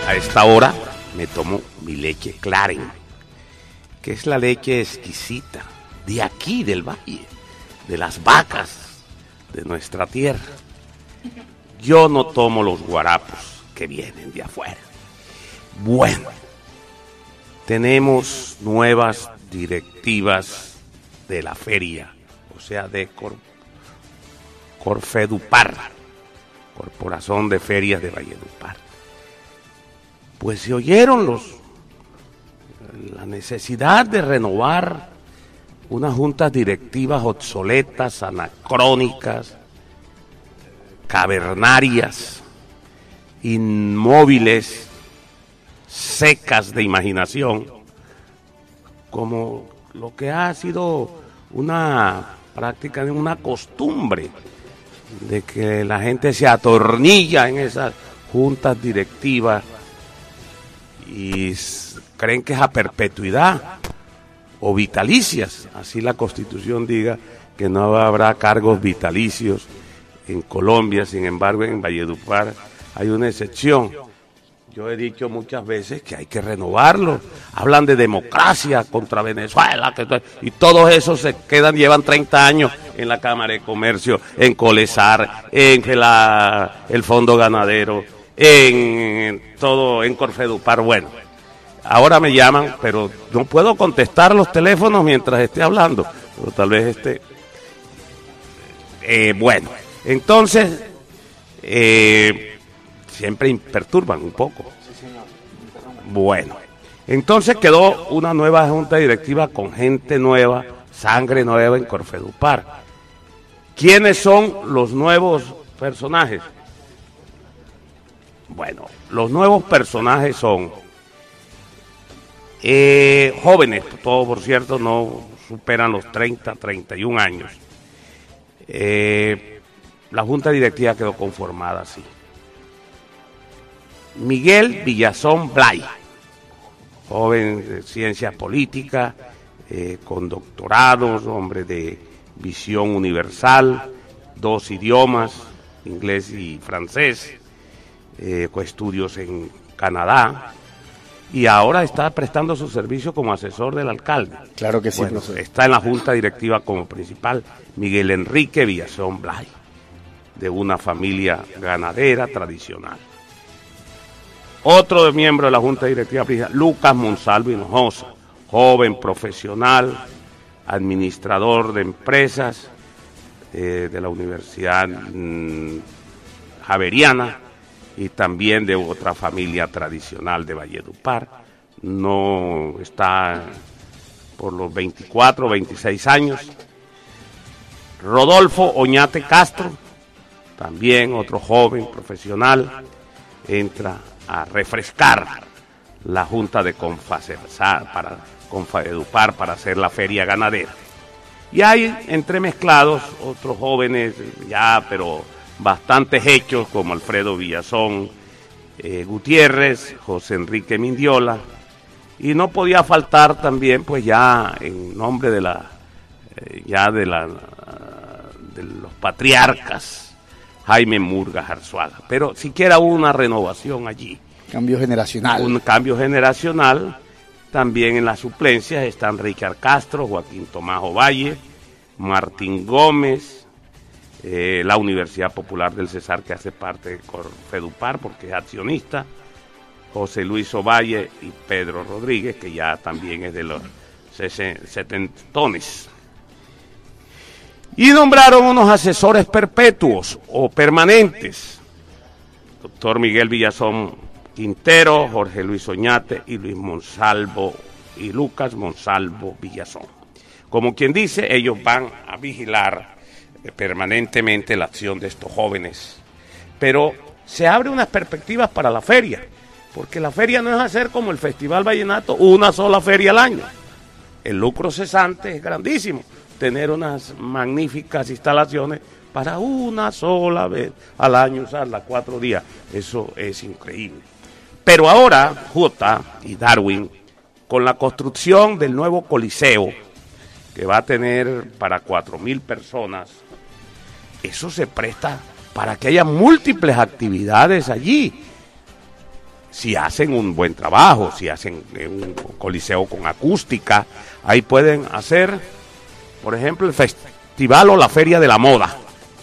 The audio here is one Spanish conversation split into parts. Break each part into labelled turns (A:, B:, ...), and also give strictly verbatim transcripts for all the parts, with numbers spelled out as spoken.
A: A esta hora me tomo mi leche Claren, que es la leche exquisita de aquí, del valle, de las vacas de nuestra tierra. Yo no tomo los guarapos que vienen de afuera. Bueno, tenemos nuevas directivas de la feria, o sea, de Cor Corfedupar, Corporación de Ferias de Valledupar. Pues se oyeron los la necesidad de renovar unas juntas directivas obsoletas, anacrónicas, cavernarias, inmóviles, secas de imaginación, como lo que ha sido una práctica, una costumbre de que la gente se atornilla en esas juntas directivas y creen que es a perpetuidad o vitalicias, así la Constitución diga que no habrá cargos vitalicios en Colombia. Sin embargo, en Valledupar hay una excepción. Yo he dicho muchas veces que hay que renovarlo. Hablan de democracia contra Venezuela, que, y todos esos se quedan, llevan treinta años en la Cámara de Comercio, en Colesar, en la, el Fondo Ganadero, en, en todo, en Corfedupar. Bueno, ahora me llaman, pero no puedo contestar los teléfonos mientras esté hablando. Pero tal vez esté... Eh, bueno, entonces... Eh, siempre perturban un poco. Bueno, entonces quedó una nueva junta directiva con gente nueva, sangre nueva en Corfedupar. ¿Quiénes son los nuevos personajes? Bueno, los nuevos personajes son eh, jóvenes, todos por cierto no superan los treinta, treinta y un años. Eh, la junta directiva quedó conformada así. Miguel Villazón Blay, joven de ciencias políticas, eh, con doctorados, hombre de visión universal, dos idiomas, inglés y francés, eh, con estudios en Canadá, y ahora está prestando su servicio como asesor del alcalde.
B: Claro que sí,
A: bueno,
B: profesor.
A: Está en la junta directiva como principal Miguel Enrique Villazón Blay, de una familia ganadera tradicional. Otro miembro de la junta directiva, Lucas Monsalvo Hinojosa, joven profesional, administrador de empresas eh, de la Universidad mmm, Javeriana y también de otra familia tradicional de Valledupar. No está por los veinticuatro, veintiséis años. Rodolfo Oñate Castro, también otro joven profesional, entra a refrescar la junta de Confacesar para Confedupar para hacer la feria ganadera. Y hay entremezclados otros jóvenes ya, pero bastantes hechos, como Alfredo Villazón eh, Gutiérrez, José Enrique Mindiola, y no podía faltar también, pues ya en nombre de la eh, ya de la de los patriarcas, Jaime Murgas Arzuaga, pero siquiera hubo una renovación allí.
B: Cambio generacional.
A: Un cambio generacional. También en las suplencias están Richard Castro, Joaquín Tomás Ovalle, Martín Gómez, eh, la Universidad Popular del Cesar, que hace parte de Corfedupar porque es accionista, José Luis Ovalle y Pedro Rodríguez, que ya también es de los setentones. Y nombraron unos asesores perpetuos o permanentes, doctor Miguel Villazón Quintero, Jorge Luis Oñate y Luis Monsalvo y Lucas Monsalvo Villazón. Como quien dice, ellos van a vigilar eh, permanentemente la acción de estos jóvenes. Pero se abre unas perspectivas para la feria, porque la feria no es hacer como el Festival Vallenato, una sola feria al año. El lucro cesante es grandísimo. Tener unas magníficas instalaciones para una sola vez al año, usarlas cuatro días, eso es increíble. Pero ahora, Jota y Darwin, con la construcción del nuevo Coliseo, que va a tener para cuatro mil personas, eso se presta para que haya múltiples actividades allí. si hacen un buen trabajo, si hacen un coliseo con acústica, ahí pueden hacer, por ejemplo, el festival o la feria de la moda.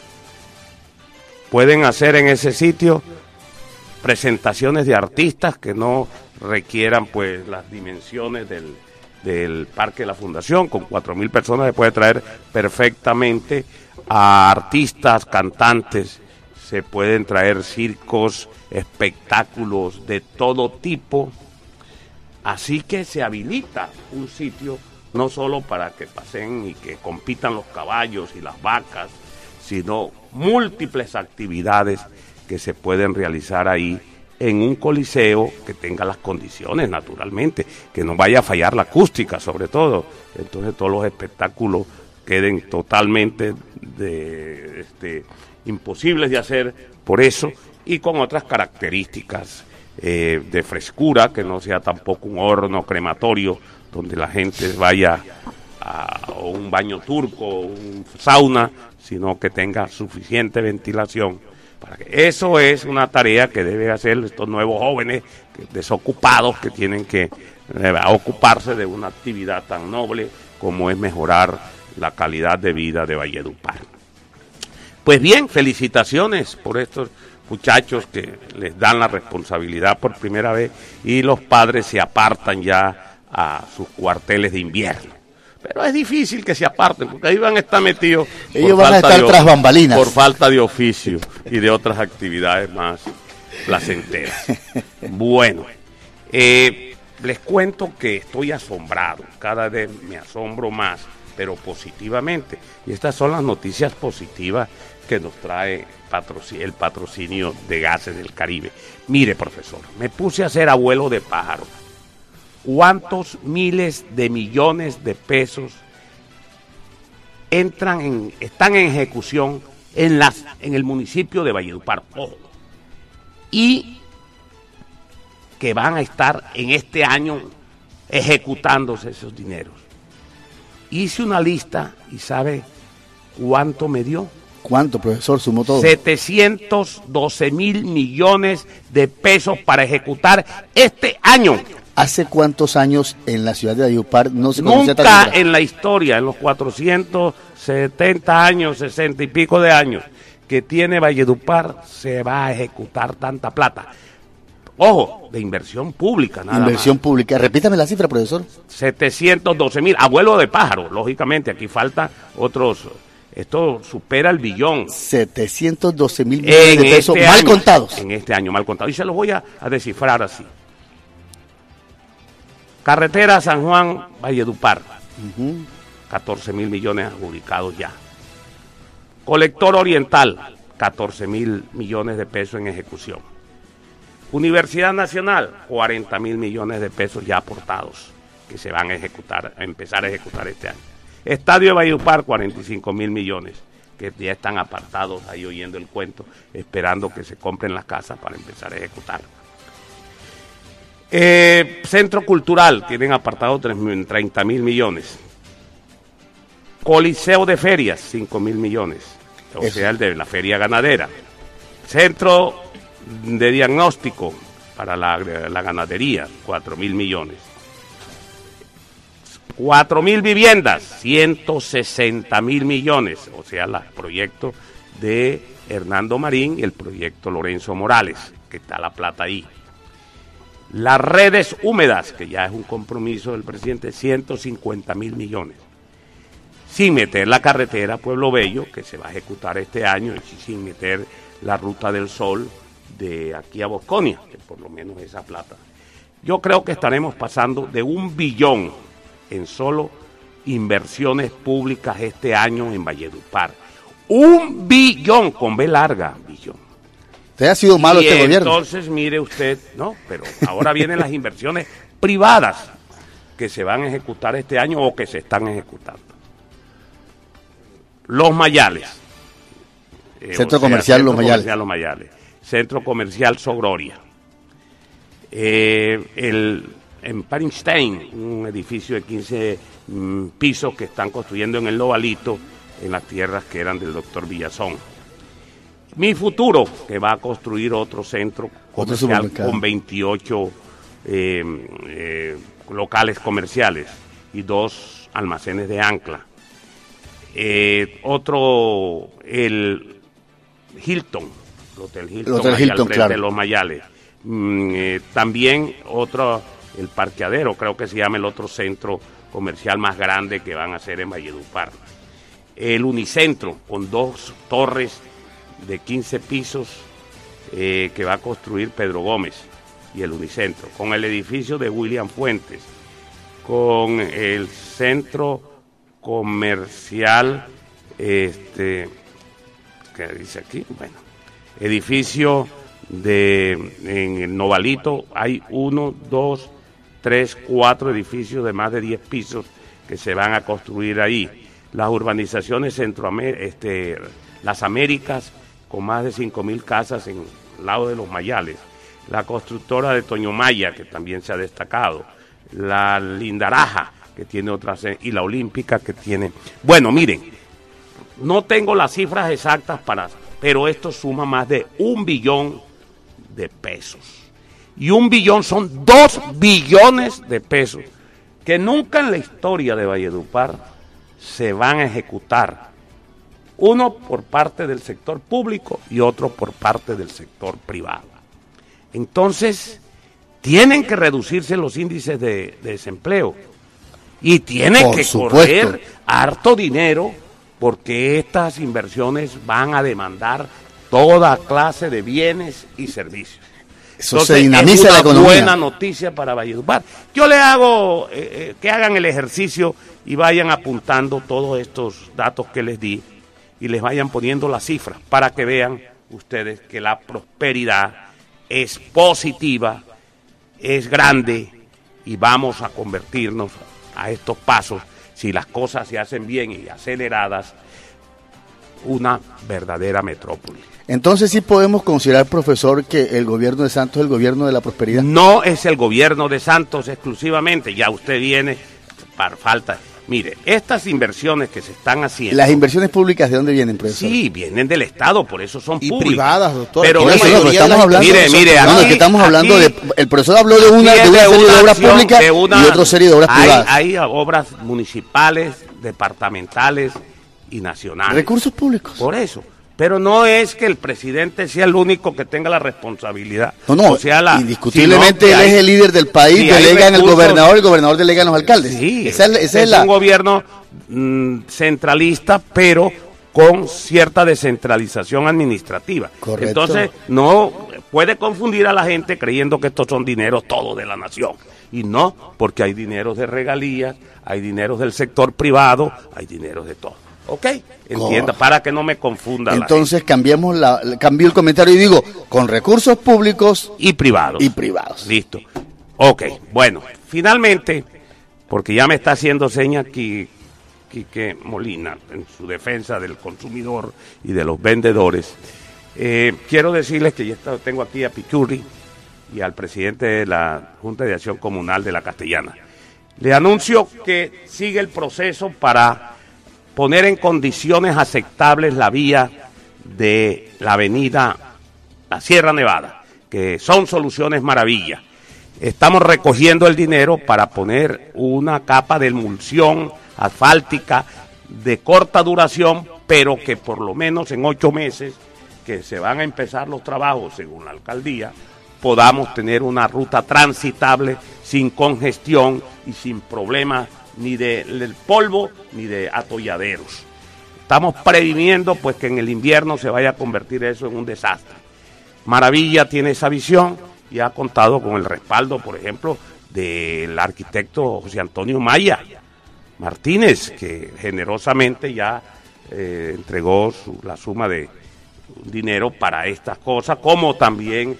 A: Pueden hacer en ese sitio presentaciones de artistas que no requieran pues las dimensiones del, del Parque de la Fundación. Con cuatro mil personas se puede traer perfectamente a artistas, cantantes, se pueden traer circos, espectáculos de todo tipo, así que se habilita un sitio no solo para que pasen y que compitan los caballos y las vacas, sino múltiples actividades que se pueden realizar ahí en un coliseo que tenga las condiciones, naturalmente, que no vaya a fallar la acústica sobre todo, entonces todos los espectáculos queden totalmente de, este, imposibles de hacer por eso, y con otras características eh, de frescura, que no sea tampoco un horno crematorio donde la gente vaya a, a un baño turco, un sauna, sino que tenga suficiente ventilación. Para que eso es una tarea que deben hacer estos nuevos jóvenes que, desocupados que tienen que eh, ocuparse de una actividad tan noble como es mejorar la calidad de vida de Valledupar. Pues bien, felicitaciones por estos muchachos que les dan la responsabilidad por primera vez y los padres se apartan ya a sus cuarteles de invierno. Pero es difícil que se aparten, porque ahí van a estar metidos.
B: Ellos van a estar
A: de,
B: tras bambalinas.
A: Por falta de oficio y de otras actividades más placenteras. Bueno, eh, les cuento que estoy asombrado, cada vez me asombro más, pero positivamente. Y estas son las noticias positivas que nos trae patrocinio, el patrocinio de Gases del Caribe. Mire, profesor, me puse a ser abuelo de pájaro. ¿Cuántos miles de millones de pesos entran en, están en ejecución en las, en el municipio de Valledupar? Ojo. Y que van a estar en este año ejecutándose esos dineros. Hice una lista y ¿sabe cuánto me dio?
B: ¿Cuánto, profesor? Sumó todo.
A: setecientos doce mil millones de pesos para ejecutar este año.
B: ¿Hace cuántos años en la ciudad de Valledupar no se conocía
A: Nunca
B: tan
A: en la historia, en los cuatrocientos setenta años, sesenta y pico de años que tiene Valledupar, se va a ejecutar tanta plata. Ojo, de inversión pública, nada
B: Inversión
A: más.
B: pública. Repítame la cifra, profesor.
A: setecientos doce mil, abuelo de pájaro, lógicamente, aquí falta otros, esto supera el billón.
B: setecientos doce mil millones de pesos
A: este
B: mal
A: año,
B: contados.
A: En este año, mal contados. Y se los voy a, a descifrar así. Carretera San Juan Valledupar, uh-huh. catorce mil millones adjudicados ya. Colector Oriental, catorce mil millones de pesos en ejecución. Universidad Nacional, cuarenta mil millones de pesos ya aportados, que se van a ejecutar, a empezar a ejecutar este año. Estadio de Valledupar, cuarenta y cinco mil millones, que ya están apartados ahí oyendo el cuento, esperando que se compren las casas para empezar a ejecutar. Eh, Centro Cultural, tienen apartado treinta mil millones. Coliseo de Ferias, cinco mil millones, o Eso. sea, el de la feria ganadera. Centro de Diagnóstico para la, la ganadería, cuatro mil millones. Cuatro mil viviendas, ciento sesenta mil millones, o sea, el proyecto de Hernando Marín y el proyecto Lorenzo Morales, que está la plata ahí. Las redes húmedas, que ya es un compromiso del presidente, ciento cincuenta mil millones. Sin meter la carretera Pueblo Bello, que se va a ejecutar este año, y sin meter la Ruta del Sol de aquí a Bosconia, que por lo menos esa plata. Yo creo que estaremos pasando de un billón en solo inversiones públicas este año en Valledupar. Un billón, con B larga, billón.
B: Usted ha sido malo
A: y
B: este gobierno.
A: Entonces, mire usted, no, pero ahora vienen las inversiones privadas que se van a ejecutar este año o que se están ejecutando. Los Mayales. Eh,
B: Centro
A: o sea,
B: Comercial
A: Centro
B: Los Mayales.
A: Comercial Los Mayales. Centro Comercial Sogroria. Eh, el Empire State, un edificio de quince mm, pisos que están construyendo en el Novalito, en las tierras que eran del doctor Villazón. Mi Futuro, que va a construir otro centro comercial con veintiocho eh, eh, locales comerciales y dos almacenes de ancla. Eh, otro, el Hilton, el Hotel Hilton,
B: el Hotel
A: ahí
B: Hilton,
A: al frente
B: claro.
A: de Los Mayales. Mm, eh, también otro, el Parqueadero, creo que se llama el otro centro comercial más grande que van a hacer en Valledupar. El Unicentro, con dos torres de quince pisos eh, que va a construir Pedro Gómez, y el Unicentro, con el edificio de William Fuentes, con el centro comercial, este, ¿qué dice aquí? Bueno, edificio de, en el Novalito, hay uno, dos, tres, cuatro edificios de más de diez pisos que se van a construir ahí. Las urbanizaciones Centroamérica, este, las Américas, con más de cinco mil casas en el lado de Los Mayales. La constructora de Toño Maya, que también se ha destacado. La Lindaraja, que tiene otras, y la Olímpica, que tiene... Bueno, miren, no tengo las cifras exactas para... pero esto suma más de un billón de pesos. Y un billón son dos billones de pesos, que nunca en la historia de Valledupar se van a ejecutar. Uno por parte del sector público y otro por parte del sector privado. Entonces, tienen que reducirse los índices de, de desempleo y tiene
B: Por
A: que
B: supuesto.
A: correr harto dinero, porque estas inversiones van a demandar toda clase de bienes y servicios.
B: Eso
A: Entonces,
B: se dinamiza
A: es una
B: la economía.
A: buena noticia para Valledupar. Yo le hago eh, eh, que hagan el ejercicio y vayan apuntando todos estos datos que les di y les vayan poniendo las cifras para que vean ustedes que la prosperidad es positiva, es grande, y vamos a convertirnos a estos pasos, si las cosas se hacen bien y aceleradas, una verdadera metrópoli.
B: Entonces sí podemos considerar, profesor, que el gobierno de Santos es el gobierno de la prosperidad.
A: No es el gobierno de Santos exclusivamente, ya usted viene para falta. Mire, estas inversiones que se están haciendo...
B: ¿Las inversiones públicas de dónde vienen, profesor?
A: Sí, vienen del Estado, por eso son
C: y
A: públicas.
C: privadas, doctor.
A: Pero
B: Por eso,
A: mire,
B: no, estamos hablando,
A: mire, mire,
B: no, no,
A: aquí-
B: que estamos hablando
A: aquí-
B: de, el profesor habló de una, de una
A: Tiene
B: serie de obras
A: acción
B: públicas
A: de una-
B: y otra serie de obras
A: hay,
B: privadas.
A: Hay obras municipales, departamentales y nacionales.
B: Recursos públicos.
A: Por eso. Pero no es que el presidente sea el único que tenga la responsabilidad.
B: No, no,
A: O sea, la-
B: indiscutiblemente
A: sino
B: él
A: que
B: es
A: hay-
B: el líder del país,
A: si hay
B: delega en el
A: recursos-
B: gobernador, el gobernador delega en los alcaldes.
A: Sí,
B: esa es, esa es
A: es
B: la...
A: un gobierno mm, centralista, pero con cierta descentralización administrativa.
B: Correcto.
A: Entonces, no puede confundir a la gente creyendo que estos son dineros todos de la nación. Y no, porque hay dineros de regalías, hay dineros del sector privado, hay dineros de todo. ¿Ok? Entienda, para que no me confunda
B: Entonces cambiemos la, la- cambié el comentario y digo, con recursos públicos
A: la gente. Y privados.
B: y privados.
A: Listo. Ok, bueno, finalmente, porque ya me está haciendo señas aquí Quique Molina en su defensa del consumidor y de los vendedores, eh, quiero decirles que ya está- tengo aquí a Pichurri y al presidente de la Junta de Acción Comunal de la Castellana. Le anuncio que sigue el proceso para poner en condiciones aceptables la vía de la avenida La Sierra Nevada, que son soluciones maravilla. Estamos recogiendo el dinero para poner una capa de emulsión asfáltica de corta duración, pero que por lo menos en ocho meses que se van a empezar los trabajos, según la alcaldía, podamos tener una ruta transitable sin congestión y sin problemas ni de- del polvo ni de atolladeros. Estamos previniendo pues que en el invierno se vaya a convertir eso en un desastre. Maravilla tiene esa visión y ha contado con el respaldo, por ejemplo, del arquitecto José Antonio Maya Martínez, que generosamente ya eh, entregó su- la suma de dinero para estas cosas, como también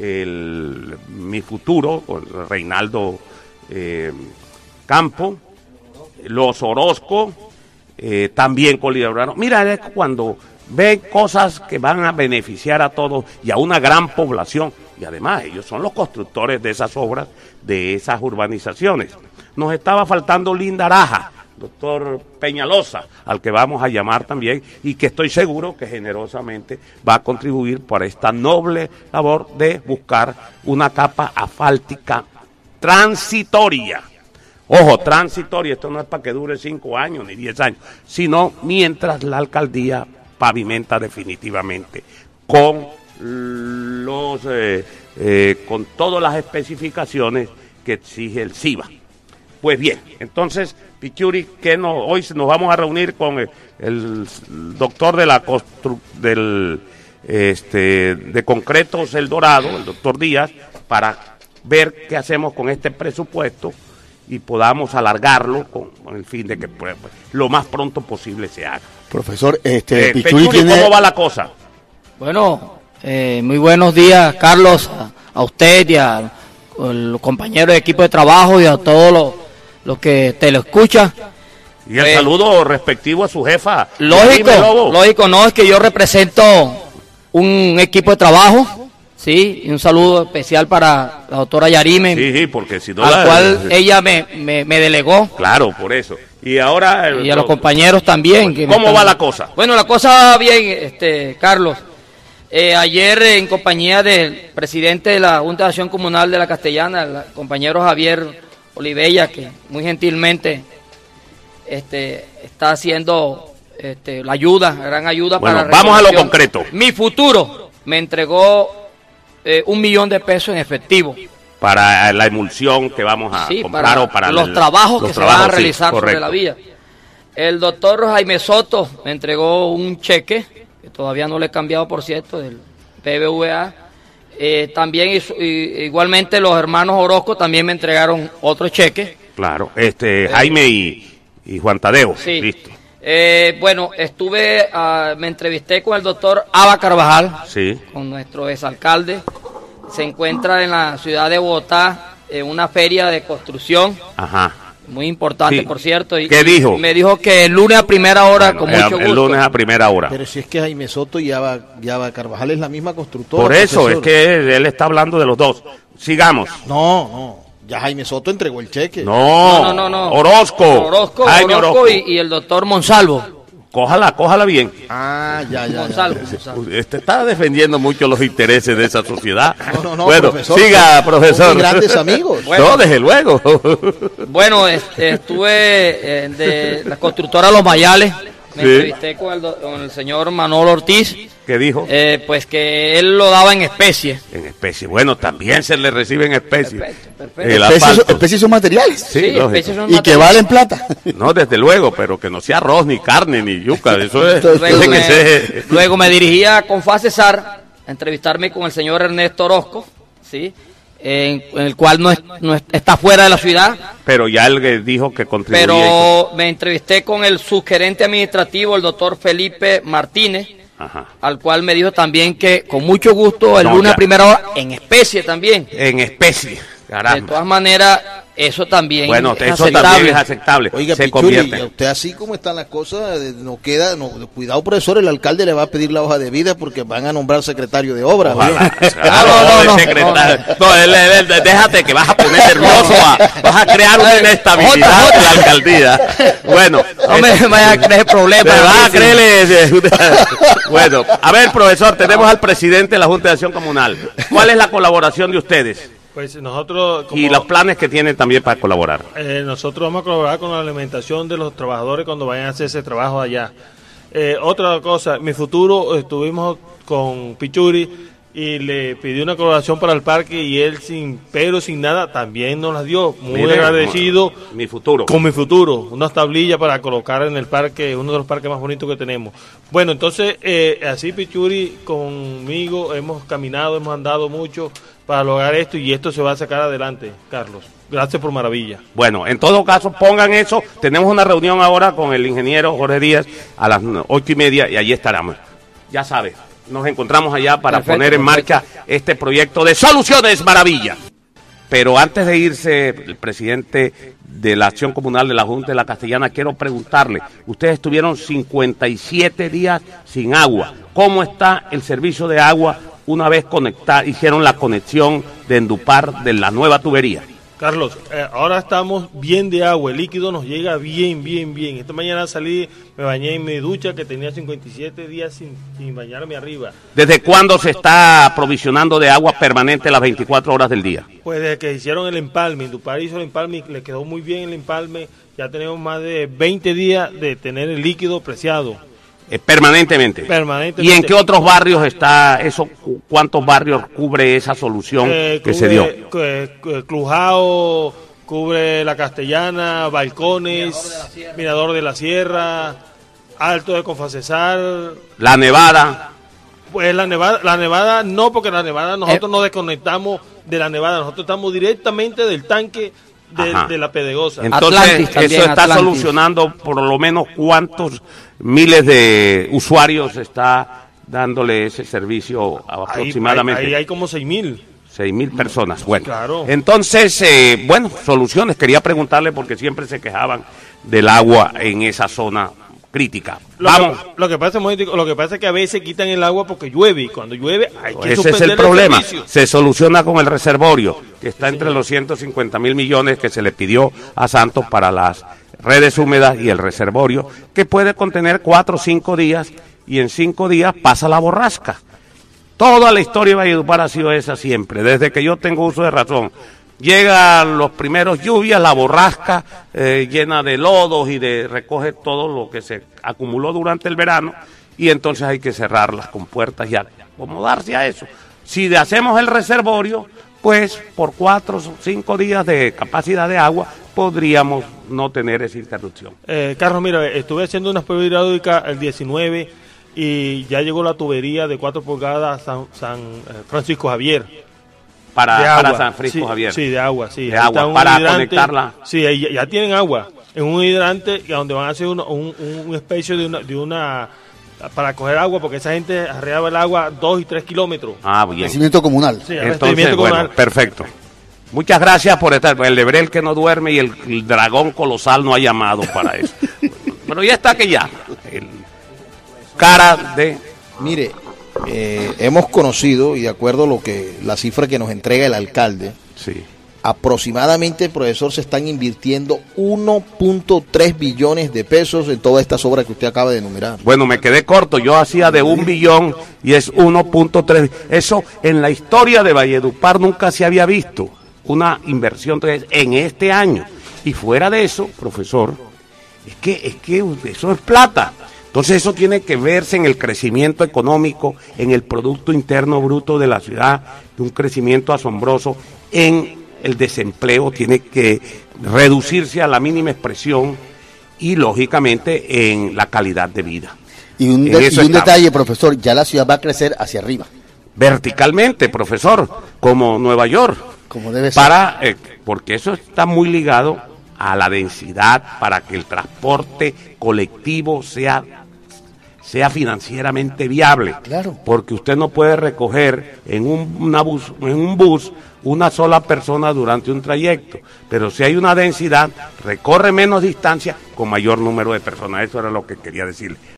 A: el Mi Futuro, con Reinaldo eh, Campo, los Orozco, eh, también colaboraron. Mira, es cuando ven cosas que van a beneficiar a todos y a una gran población, y además ellos son los constructores de esas obras, de esas urbanizaciones. Nos estaba faltando Lindaraja, doctor Peñalosa, al que vamos a llamar también, y que estoy seguro que generosamente va a contribuir por esta noble labor de buscar una capa asfáltica transitoria. Ojo, transitoria, esto no es para que dure cinco años ni diez años, sino mientras la alcaldía pavimenta definitivamente con los eh, eh, con todas las especificaciones que exige el SIVA. Pues bien, entonces, Pichuri, que no, hoy nos vamos a reunir con el, el doctor de la constru, del este de Concretos El Dorado, el doctor Díaz, para ver qué hacemos con este presupuesto y podamos alargarlo con, con el fin de que pues, lo más pronto posible se haga.
B: Profesor, este
A: eh,
B: Pichuri,
A: Pichuri, ¿cómo
B: tiene...
A: va la cosa?
C: Bueno, eh, muy buenos días, Carlos, a, a usted y a, a los compañeros de equipo de trabajo y a todos los, los que te lo escuchan.
A: Y el
C: eh,
A: saludo respectivo a su jefa.
C: Lógico, lógico, no, es que yo represento un equipo de trabajo, sí, y un saludo especial para la doctora Yarime,
A: sí, sí, porque si no
C: al
A: la,
C: cual ella me, me, me delegó.
A: Claro, por eso. Y ahora...
C: Y a los compañeros también. Que
A: ¿Cómo
C: están...
A: va la cosa?
C: Bueno, la cosa va bien, este, Carlos. Eh, ayer, en compañía del presidente de la Junta de Acción Comunal de la Castellana, el compañero Javier Olivella, que muy gentilmente este, está haciendo este, la ayuda, la gran ayuda
A: bueno,
C: para la
A: vamos a lo concreto.
C: Mi Futuro me entregó eh, un millón de pesos en efectivo.
A: Para la emulsión que vamos a
C: sí,
A: comprar
C: para
A: o para
C: los
A: el,
C: trabajos
A: los
C: que
A: trabajos,
C: se van a realizar
A: sí,
C: sobre la vía. El doctor Jaime Soto me entregó un cheque, que todavía no le he cambiado, por cierto, del B B V A. Eh, también igualmente los hermanos Orozco también me entregaron otro cheque.
A: Claro, este Jaime y, y Juan Tadeo.
C: Sí.
A: Listo.
C: Eh, bueno, estuve, uh, me entrevisté con el doctor Aba Carvajal,
A: sí,
C: con nuestro exalcalde. Se encuentra en la ciudad de Bogotá en una feria de construcción.
A: Ajá.
C: Muy importante,
A: sí.
C: Por cierto. Y,
A: ¿Qué dijo?
C: Y me dijo que el lunes a primera hora, bueno, con
A: el,
C: mucho gusto.
A: El lunes a primera hora.
D: Pero si es que Jaime Soto y Aba, y Aba Carvajal es la misma constructora.
A: Por eso,
D: profesor.
A: es que él está hablando de los dos. Sigamos.
D: No, no. Ya Jaime Soto entregó el cheque.
A: No,
C: no, no, no.
A: Orozco.
C: Orozco,
A: Jaime
C: Orozco,
A: Orozco.
C: Y, y el doctor Monsalvo.
A: Cójala, cójala bien.
D: Ah, ya, ya.
C: Monsalvo,
D: ya.
C: Monsalvo.
A: Este está defendiendo mucho los intereses de esa sociedad.
D: No, no, no,
A: bueno,
D: profesor,
A: siga,
D: son
A: profesor.
D: muy grandes amigos.
C: Bueno.
A: No, desde luego.
C: Bueno, este, estuve eh, de la constructora Los Mayales. Me
A: sí.
C: entrevisté con el, con el señor Manolo Ortiz.
A: ¿Qué dijo?
C: Eh, pues que él lo daba en especie.
A: En especie. Bueno, también se le recibe en especie.
C: Perfecto, perfecto.
A: El
B: especies,
A: asfalto.
B: especies son materiales.
A: Sí,
C: Sí,
A: lógico.
C: especies son
B: Y que
C: materiales.
B: valen plata.
A: No, desde luego, pero que no sea arroz, ni carne, ni yuca. Eso es.
C: Luego
A: tiene
C: me,
A: que ser.
C: luego me dirigía con Facesar a entrevistarme con el señor Ernesto Orozco, ¿sí? En, en el cual no, es, no es, está fuera de la ciudad.
A: Pero ya él dijo que contribuía.
C: Pero me entrevisté con el subgerente administrativo, el doctor Felipe Martínez,
A: Ajá.
C: al cual me dijo también que con mucho gusto el
A: No,
C: lunes
A: ya.
C: a primera hora, en especie también.
A: En especie. Caramba.
C: De todas maneras, eso también
A: Bueno,
C: es
A: eso
C: aceptable.
A: también es aceptable.
D: Oiga,
A: se
D: Pichuri,
A: convierte.
D: y a usted así como están las cosas, eh, no queda, no, cuidado profesor, el alcalde le va a pedir la hoja de vida porque van a nombrar secretario de obras.
A: Ojalá.
D: ¿oye?
A: Claro,
C: No, no,
A: de
C: no,
A: secretario. No, él- él- él- déjate que vas a poner hermoso, a- vas a crear una inestabilidad en la alcaldía. Bueno,
C: No me
A: eh,
C: vaya a creer
A: te
C: problemas.
A: vas a creerle. Bueno, a ver, profesor, tenemos al presidente de la Junta de Acción Comunal. ¿Cuál es la colaboración de ustedes?
E: Pues nosotros, como,
A: Y los planes que tienen también para colaborar.
E: eh, nosotros vamos a colaborar con la alimentación de los trabajadores cuando vayan a hacer ese trabajo allá. Eh, otra cosa, Mi Futuro, estuvimos con Pichuri y le pidió una colaboración para el parque y él sin pero sin nada también nos la dio. Muy
A: Miren,
E: agradecido
A: Mi Futuro.
E: con Mi Futuro, unas tablillas para colocar en el parque, uno de los parques más bonitos que tenemos. Bueno, entonces eh, así Pichuri conmigo hemos caminado, hemos andado mucho para lograr esto y esto se va a sacar adelante, Carlos. Gracias por maravilla.
A: Bueno, en todo caso, pongan eso. Tenemos una reunión ahora con el ingeniero Jorge Díaz a las ocho y media y allí estaremos. Ya sabes, nos encontramos allá para
C: Perfecto,
A: poner en
C: perfecto.
A: marcha este proyecto de Soluciones Maravilla. Pero antes de irse, el presidente de la Acción Comunal de la Junta de la Castellana, quiero preguntarle, ustedes estuvieron cincuenta y siete días sin agua. ¿Cómo está el servicio de agua una vez conectados, hicieron la conexión de Endupar de la nueva tubería?
E: Carlos, eh, ahora estamos bien de agua, el líquido nos llega bien, bien, bien. Esta mañana salí, me bañé en mi ducha que tenía cincuenta y siete días sin, sin bañarme arriba.
A: ¿Desde cuándo se está aprovisionando de agua permanente las veinticuatro horas del día?
E: Pues desde que hicieron el empalme, Indupar hizo el empalme y le quedó muy bien el empalme, ya tenemos más de veinte días de tener el líquido preciado.
A: Eh, permanentemente.
E: Permanentemente.
A: ¿Y en qué otros barrios está eso? ¿Cuántos barrios cubre esa solución
E: Eh,
A: que
E: cubre,
A: se dio?
E: eh, eh, Clujao, cubre La Castellana, Balcones, Mirador de la Sierra, Alto de Confacesar.
A: La Nevada.
E: Pues la Nevada, la Nevada no, porque la Nevada nosotros nos desconectamos de la Nevada, nosotros estamos directamente del tanque de, de la Pedregosa.
A: Entonces,
C: Atlantis también,
A: eso está
C: Atlantis.
A: solucionando por lo menos cuántos miles de usuarios está dándole ese servicio aproximadamente.
E: Ahí, ahí hay como seis mil.
A: Seis mil personas. Bueno,
E: Claro.
A: entonces, eh, bueno, soluciones. Quería preguntarle porque siempre se quejaban del agua en esa zona crítica.
E: Lo
A: Vamos.
E: que, lo que pasa, momentico, lo que pasa es que a veces quitan el agua porque llueve y cuando llueve hay que
A: Ese es
E: suspender
A: el problema.
E: servicio.
A: Se soluciona con el reservorio, que está entre los ciento cincuenta mil millones que se le pidió a Santos para las redes húmedas y el reservorio, que puede contener cuatro o cinco días y en cinco días pasa la borrasca. Toda la historia de Valledupar ha sido esa siempre, desde que yo tengo uso de razón. Llegan los primeros lluvias, la borrasca eh, llena de lodos y de recoge todo lo que se acumuló durante el verano y entonces hay que cerrar las compuertas y acomodarse a eso. Si le hacemos el reservorio, pues por cuatro o cinco días de capacidad de agua podríamos no tener esa interrupción.
E: Eh, Carlos, mira, estuve haciendo unas pruebas hidráulicas el diecinueve y ya llegó la tubería de cuatro pulgadas a San, San eh, Francisco Javier.
A: Para,
E: De
A: para
E: agua.
A: San Francisco
E: Sí,
A: Javier.
E: Sí, de agua, sí.
A: De
E: Ahí
A: agua,
E: está un
A: para
E: hidrante.
A: conectarla.
E: Sí, ahí ya, ya tienen agua. Es un hidrante que donde van a hacer uno- un, un, un especie de una, de una... para coger agua, porque esa gente arreaba el agua dos y tres kilómetros.
A: Ah, bien.
B: Crecimiento comunal.
E: Sí,
A: Entonces,
E: abastecimiento
A: bueno,
E: comunal.
A: perfecto. Muchas gracias por estar. El Lebrel que no duerme y el, el dragón colosal no ha llamado para eso. Pero ya está que llama. El cara de...
D: Mire, eh, hemos conocido, y de acuerdo a lo que la cifra que nos entrega el alcalde,
A: Sí.
D: aproximadamente, profesor, se están invirtiendo uno punto tres billones de pesos en todas estas obras que usted acaba de enumerar.
A: Bueno, me quedé corto. Yo hacía de un billón y es uno punto tres. Eso en la historia de Valledupar nunca se había visto. Una inversión entonces, en este año. Y fuera de eso, profesor, es que, es que eso es plata. Entonces eso tiene que verse en el crecimiento económico, en el Producto Interno Bruto de la ciudad, de un crecimiento asombroso, en el desempleo tiene que reducirse a la mínima expresión y lógicamente en la calidad de vida.
B: Y un,
A: En
B: de-
A: eso
B: y un
A: estamos.
B: detalle, profesor, ya la ciudad va a crecer hacia arriba,
A: Verticalmente, profesor, como Nueva York.
B: como debe ser.
A: Para, eh, porque eso está muy ligado a la densidad para que el transporte colectivo sea, sea financieramente viable.
B: Claro.
A: Porque usted no puede recoger en un, una bus, en un bus una sola persona durante un trayecto. Pero si hay una densidad, recorre menos distancia con mayor número de personas. Eso era lo que quería decirle.